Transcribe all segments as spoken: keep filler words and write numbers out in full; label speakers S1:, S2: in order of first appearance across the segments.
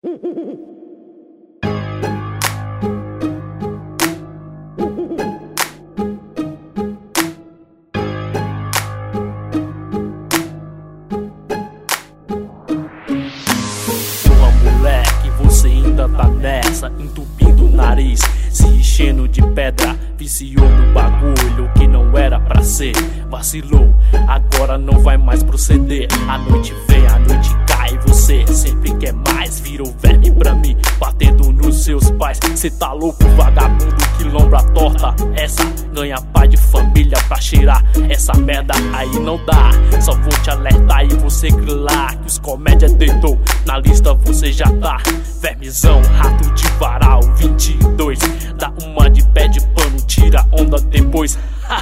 S1: Moleque, você ainda tá nessa, entupindo o nariz, se enchendo de pedra, viciou no bagulho que não era pra ser. Vacilou, agora não vai mais proceder. A noite vem, a noite cai, você sempre quer mais. Virou verme pra mim, batendo nos seus pais. Cê tá louco, vagabundo que lombra torta. Essa ganha pai de família pra cheirar. Essa merda aí não dá, só vou te alertar e você grilar que os comédia deitou. Na lista você já tá, vermezão, rato de varal, vinte e dois. Dá uma de pé de pano, tira onda depois.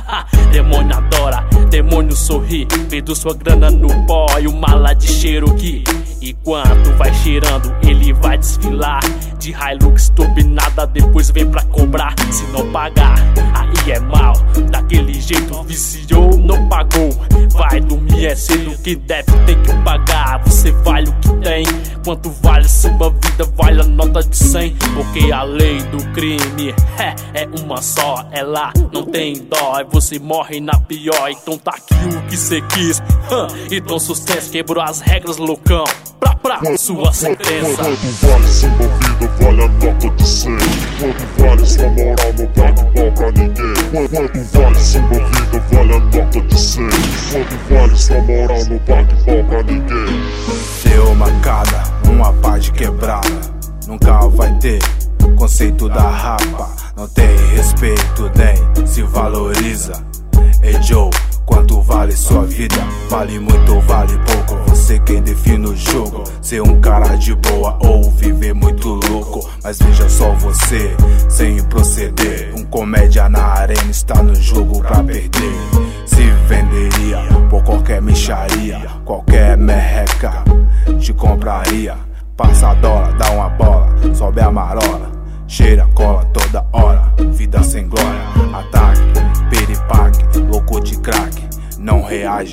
S1: Demônio adora, demônio sorri, vendo sua grana no pó e o mala de Cherokee. Enquanto vai cheirando, ele vai desfilar de Hilux turbinada, depois vem pra cobrar. Se não pagar, aí é mal, daquele jeito viciou, não pagou. Vai dormir é cedo, quem deve tem que pagar. Você vale o que tem, quanto vale sua vida, vale a nota de cem. Porque a lei do crime é, é uma só, é lá, não tem dó. Você morre na pior, então tá aqui o que cê quis. Então sucesso, quebrou as regras, loucão. Pra pra sua sentença.
S2: Quanto vale sua vida, vale a nota de cem. Quanto vale sua moral, não pague pau pra ninguém. Quanto vale sua vida, vale a nota de cem. Quanto vale sua moral, não pague pau pra ninguém.
S3: Deu uma cada, uma pá de quebrada. Nunca vai ter conceito da rapa. Não tem respeito, nem se valoriza. Ei Joe, quanto vale sua vida? Vale muito ou vale pouco? Você quem define o jogo. Ser um cara de boa ou viver muito louco. Mas veja só você, sem proceder. Um comédia na arena está no jogo pra perder. Se venderia por qualquer micharia, qualquer merreca te compraria. Passa a dólar, dá uma bola, sobe a marola, cheira cola toda hora, vida sem glória. Ataque, piripaque, louco de crack, não reage,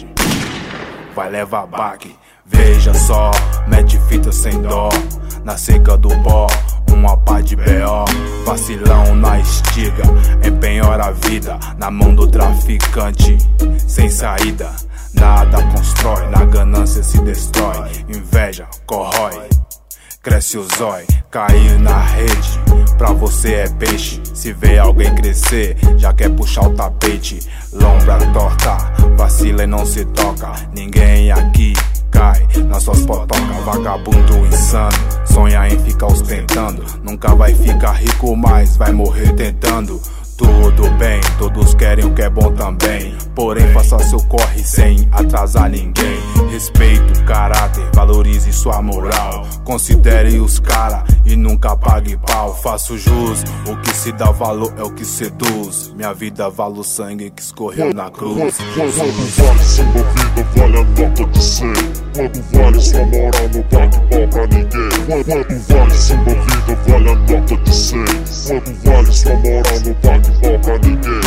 S3: vai levar baque. Veja só, mete fita sem dó, na seca do pó, uma pá de B O. Vacilão na estiga, empenhora a vida na mão do traficante, sem saída. Nada constrói, na ganância se destrói. Inveja corrói, cresce o zói, caiu na rede. Pra você é peixe, se vê alguém crescer, já quer puxar o tapete. Lombra torta, vacila e não se toca. Ninguém aqui cai nas suas potocas. Vagabundo insano, sonha em ficar ostentando. Nunca vai ficar rico, mas vai morrer tentando. Tudo bem, todos querem o que é bom também. Porém faça seu corre sem atrasar ninguém. Respeite o caráter, valorize sua moral. Considere os cara e nunca pague pau. Faço jus, o que se dá valor é o que seduz. Minha vida vale o sangue que escorreu na cruz.
S2: Quanto vale sua vida, vale a nota de cem. Quanto vale sua moral, não pague pau pra ninguém. Quanto vale sua vida, vale a nota de cem. Quanto vale sua moral, não pague pau pra ninguém.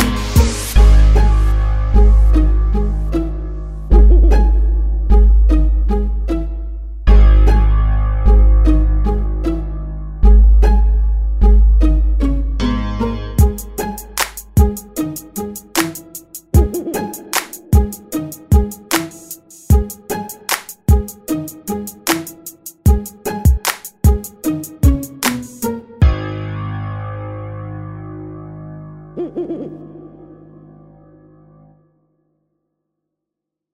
S4: Mm-mm-mm.